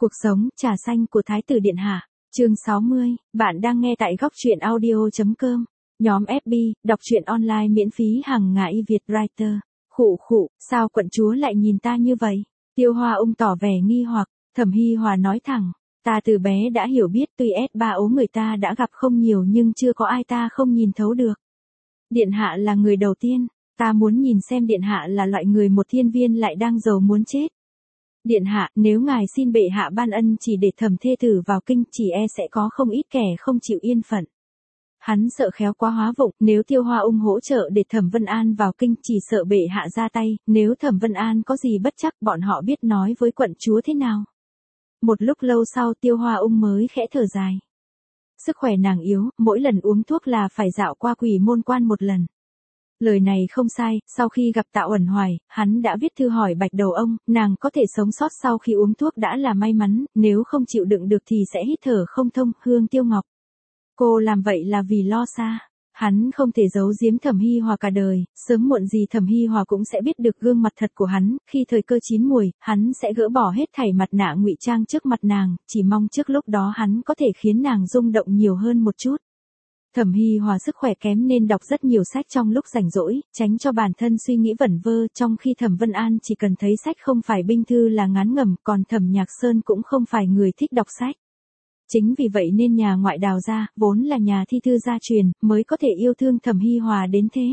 Cuộc sống, trà xanh của Thái tử Điện Hạ. Chương 60, bạn đang nghe tại góc truyện audio.com. Nhóm FB, đọc truyện online miễn phí hàng ngày Việt Writer. Khụ khụ, sao quận chúa lại nhìn ta như vậy? Tiêu Hoa Ung tỏ vẻ nghi hoặc, Thẩm Hi Hòa nói thẳng. Ta từ bé đã hiểu biết tuy S3 ố người ta đã gặp không nhiều nhưng chưa có ai ta không nhìn thấu được. Điện Hạ là người đầu tiên, ta muốn nhìn xem Điện Hạ là loại người một thiên viên lại đang giàu muốn chết. Điện Hạ, nếu ngài xin bệ hạ ban ân chỉ để Thẩm thê tử vào kinh chỉ e sẽ có không ít kẻ không chịu yên phận. Hắn sợ khéo quá hóa vụng, nếu Tiêu Hoa Ung hỗ trợ để Thẩm Vân An vào kinh chỉ sợ bệ hạ ra tay, nếu Thẩm Vân An có gì bất chắc bọn họ biết nói với quận chúa thế nào. Một lúc lâu sau Tiêu Hoa Ung mới khẽ thở dài. Sức khỏe nàng yếu, mỗi lần uống thuốc là phải dạo qua Quỷ Môn Quan một lần. Lời này không sai, sau khi gặp Tạ Uẩn Hoài, hắn đã viết thư hỏi Bạch Đầu Ông, nàng có thể sống sót sau khi uống thuốc đã là may mắn, nếu không chịu đựng được thì sẽ hít thở không thông. Hương Tiêu Ngọc. Cô làm vậy là vì lo xa. Hắn không thể giấu giếm Thẩm Hi Hòa cả đời, sớm muộn gì Thẩm Hi Hòa cũng sẽ biết được gương mặt thật của hắn, khi thời cơ chín muồi, hắn sẽ gỡ bỏ hết thảy mặt nạ ngụy trang trước mặt nàng, chỉ mong trước lúc đó hắn có thể khiến nàng rung động nhiều hơn một chút. Thẩm Hi Hòa sức khỏe kém nên đọc rất nhiều sách trong lúc rảnh rỗi, tránh cho bản thân suy nghĩ vẩn vơ, trong khi Thẩm Vân An chỉ cần thấy sách không phải binh thư là ngán ngẩm, còn Thẩm Nhạc Sơn cũng không phải người thích đọc sách. Chính vì vậy nên nhà ngoại đào gia, vốn là nhà thi thư gia truyền, mới có thể yêu thương Thẩm Hi Hòa đến thế.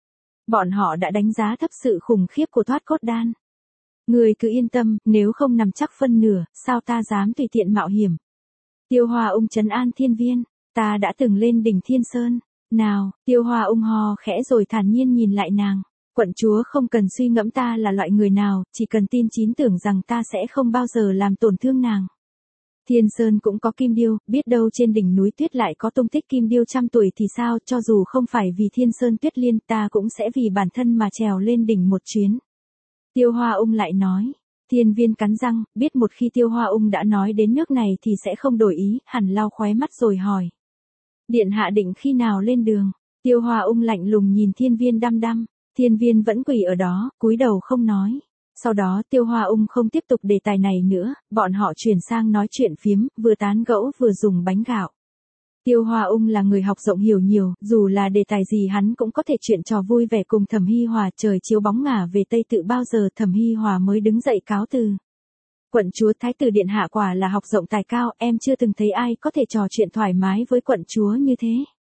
Bọn họ đã đánh giá thấp sự khủng khiếp của Thoát Cốt Đan. Người cứ yên tâm, nếu không nằm chắc phân nửa, sao ta dám tùy tiện mạo hiểm. Tiêu Hoa Ung trấn an Thiên Viên, ta đã từng lên đỉnh Thiên Sơn. Nào, Tiêu Hoa Ung ho khẽ rồi thản nhiên nhìn lại nàng. Quận chúa không cần suy ngẫm ta là loại người nào, chỉ cần tin chín tưởng rằng ta sẽ không bao giờ làm tổn thương nàng. Thiên Sơn cũng có kim điêu, biết đâu trên đỉnh núi tuyết lại có tung tích kim điêu 100 tuổi thì sao, cho dù không phải vì Thiên Sơn Tuyết Liên ta cũng sẽ vì bản thân mà trèo lên đỉnh một chuyến. Tiêu Hoa Ung lại nói. Thiên Viên cắn răng, biết một khi Tiêu Hoa Ung đã nói đến nước này thì sẽ không đổi ý, hẳn lau khóe mắt rồi hỏi. Điện hạ định khi nào lên đường? Tiêu Hoa Ung lạnh lùng nhìn Thiên Viên đăm đăm, Thiên Viên vẫn quỳ ở đó, cúi đầu không nói. Sau đó Tiêu Hoa Ung không tiếp tục đề tài này nữa, bọn họ chuyển sang nói chuyện phiếm, vừa tán gẫu vừa dùng bánh gạo. Tiêu Hoa Ung là người học rộng hiểu nhiều, dù là đề tài gì hắn cũng có thể chuyện trò vui vẻ cùng Thẩm Hi Hòa. Trời chiếu bóng ngả về Tây Tự bao giờ Thẩm Hi Hòa mới đứng dậy cáo từ. Quận chúa Thái tử Điện Hạ quả là học rộng tài cao, em chưa từng thấy ai có thể trò chuyện thoải mái với quận chúa như thế.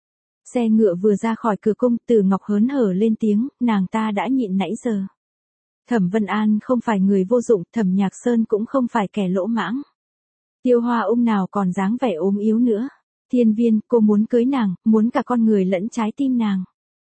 Xe ngựa vừa ra khỏi cửa cung, Từ Ngọc hớn hở lên tiếng, nàng ta đã nhịn nãy giờ. Thẩm Vân An không phải người vô dụng, Thẩm Nhạc Sơn cũng không phải kẻ lỗ mãng. Tiêu Hoa Ung nào còn dáng vẻ ốm yếu nữa. Thiên Viên, cô muốn cưới nàng, muốn cả con người lẫn trái tim nàng.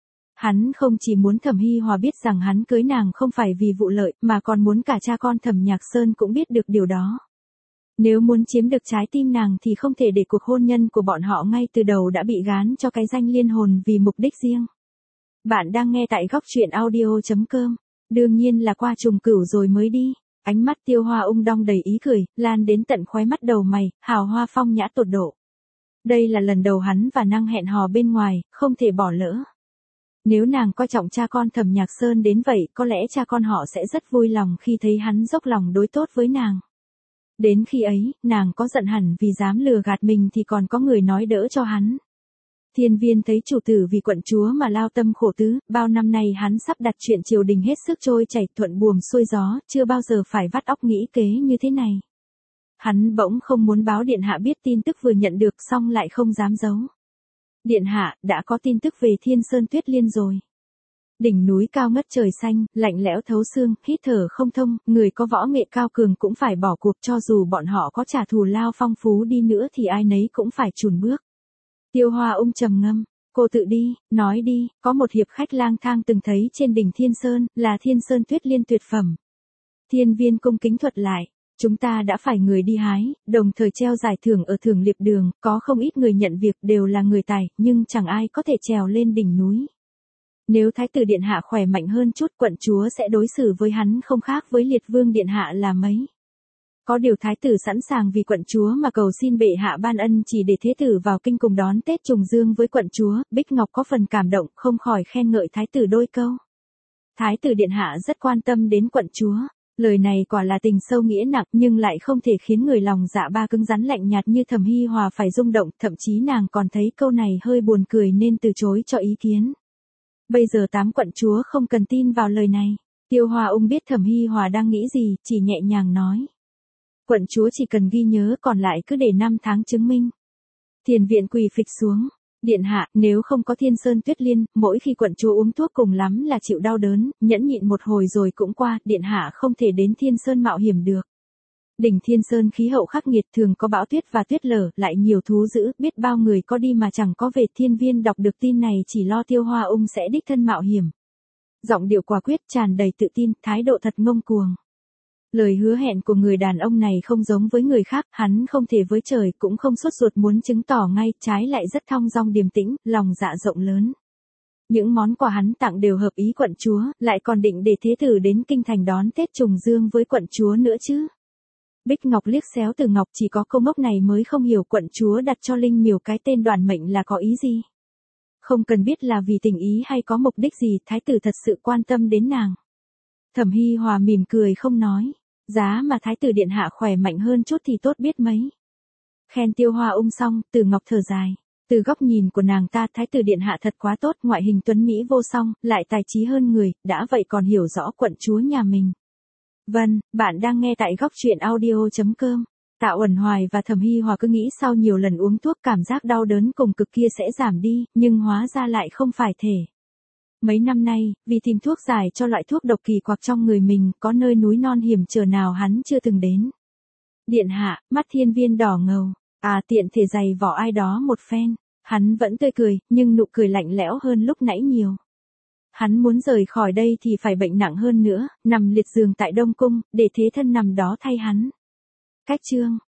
Hắn không chỉ muốn Thẩm Hi Hòa biết rằng hắn cưới nàng không phải vì vụ lợi, mà còn muốn cả cha con Thẩm Nhạc Sơn cũng biết được điều đó. Nếu muốn chiếm được trái tim nàng thì không thể để cuộc hôn nhân của bọn họ ngay từ đầu đã bị gán cho cái danh liên hồn vì mục đích riêng. Bạn đang nghe tại góc truyện audio.com. Đương nhiên là qua trùng cửu rồi mới đi. Ánh mắt Tiêu Hoa Ung đong đầy ý cười, lan đến tận khóe mắt đầu mày, hào hoa phong nhã tột độ. Đây là lần đầu hắn và nàng hẹn hò bên ngoài, không thể bỏ lỡ. Nếu nàng coi trọng cha con Thẩm Nhạc Sơn đến vậy, có lẽ cha con họ sẽ rất vui lòng khi thấy hắn dốc lòng đối tốt với nàng. Đến khi ấy, nàng có giận hẳn vì dám lừa gạt mình thì còn có người nói đỡ cho hắn. Thiên Viên thấy chủ tử vì quận chúa mà lao tâm khổ tứ, bao năm nay hắn sắp đặt chuyện triều đình hết sức trôi chảy thuận buồm xuôi gió, chưa bao giờ phải vắt óc nghĩ kế như thế này. Hắn bỗng không muốn báo Điện Hạ biết tin tức vừa nhận được xong lại không dám giấu. Điện Hạ, đã có tin tức về Thiên Sơn Tuyết Liên rồi. Đỉnh núi cao ngất trời xanh, lạnh lẽo thấu xương, hít thở không thông, người có võ nghệ cao cường cũng phải bỏ cuộc cho dù bọn họ có trả thù lao phong phú đi nữa thì ai nấy cũng phải chùn bước. Tiêu Hoa Ung trầm ngâm, cô tự đi, nói đi, có một hiệp khách lang thang từng thấy trên đỉnh Thiên Sơn, là Thiên Sơn Tuyết Liên tuyệt phẩm. Thiên Viên cung kính thuật lại, chúng ta đã phải người đi hái, đồng thời treo giải thưởng ở Thưởng Liệp Đường, có không ít người nhận việc đều là người tài, nhưng chẳng ai có thể trèo lên đỉnh núi. Nếu Thái tử Điện Hạ khỏe mạnh hơn chút, quận chúa sẽ đối xử với hắn không khác với Liệt Vương Điện Hạ là mấy. Có điều thái tử sẵn sàng vì quận chúa mà cầu xin bệ hạ ban ân chỉ để thế tử vào kinh cùng đón Tết trùng dương với quận chúa, Bích Ngọc có phần cảm động, không khỏi khen ngợi thái tử đôi câu. Thái tử Điện Hạ rất quan tâm đến quận chúa. Lời này quả là tình sâu nghĩa nặng nhưng lại không thể khiến người lòng dạ ba cứng rắn lạnh nhạt như Thẩm Hi Hòa phải rung động, thậm chí nàng còn thấy câu này hơi buồn cười nên từ chối cho ý kiến. Bây giờ 8 quận chúa không cần tin vào lời này. Tiêu Hoa Ung biết Thẩm Hi Hòa đang nghĩ gì, chỉ nhẹ nhàng nói. Quận chúa chỉ cần ghi nhớ, còn lại cứ để 5 tháng chứng minh. Thiền viện quỳ phịch xuống. Điện hạ, nếu không có Thiên Sơn Tuyết Liên, mỗi khi quận chúa uống thuốc cùng lắm là chịu đau đớn, nhẫn nhịn một hồi rồi cũng qua, điện hạ không thể đến Thiên Sơn mạo hiểm được. Đỉnh Thiên Sơn khí hậu khắc nghiệt, thường có bão tuyết và tuyết lở, lại nhiều thú dữ, biết bao người có đi mà chẳng có về. Thiên Viên đọc được tin này chỉ lo Tiêu Hoa Ung sẽ đích thân mạo hiểm. Giọng điệu quả quyết, tràn đầy tự tin, thái độ thật ngông cuồng. Lời hứa hẹn của người đàn ông này không giống với người khác, hắn không thể với trời, cũng không sốt ruột muốn chứng tỏ ngay, trái lại rất thong dong điềm tĩnh, lòng dạ rộng lớn. Những món quà hắn tặng đều hợp ý quận chúa, lại còn định để thế tử đến kinh thành đón Tết trùng dương với quận chúa nữa chứ. Bích Ngọc liếc xéo Từ Ngọc, chỉ có câu ngốc này mới không hiểu quận chúa đặt cho Linh Miểu cái tên Đoàn Mệnh là có ý gì. Không cần biết là vì tình ý hay có mục đích gì, thái tử thật sự quan tâm đến nàng. Thẩm Hi Hòa mỉm cười không nói. Giá mà thái tử điện hạ khỏe mạnh hơn chút thì tốt biết mấy. Khen Tiêu Hoa Ung xong, Từ Ngọc thở dài. Từ góc nhìn của nàng ta, thái tử điện hạ thật quá tốt, ngoại hình tuấn mỹ vô song, lại tài trí hơn người, đã vậy còn hiểu rõ quận chúa nhà mình. Vâng, bạn đang nghe tại góc truyện audio.com. Tạ Uẩn Hoài và Thẩm Hi Hòa cứ nghĩ sau nhiều lần uống thuốc cảm giác đau đớn cùng cực kia sẽ giảm đi, nhưng hóa ra lại không phải thể. Mấy năm nay, vì tìm thuốc giải cho loại thuốc độc kỳ quặc trong người mình, có nơi núi non hiểm trở nào hắn chưa từng đến. Điện hạ, mắt Thiên Viên đỏ ngầu, tiện thể giày vỏ ai đó một phen, hắn vẫn tươi cười, nhưng nụ cười lạnh lẽo hơn lúc nãy nhiều. Hắn muốn rời khỏi đây thì phải bệnh nặng hơn nữa, nằm liệt giường tại Đông Cung, để thế thân nằm đó thay hắn. Cách chương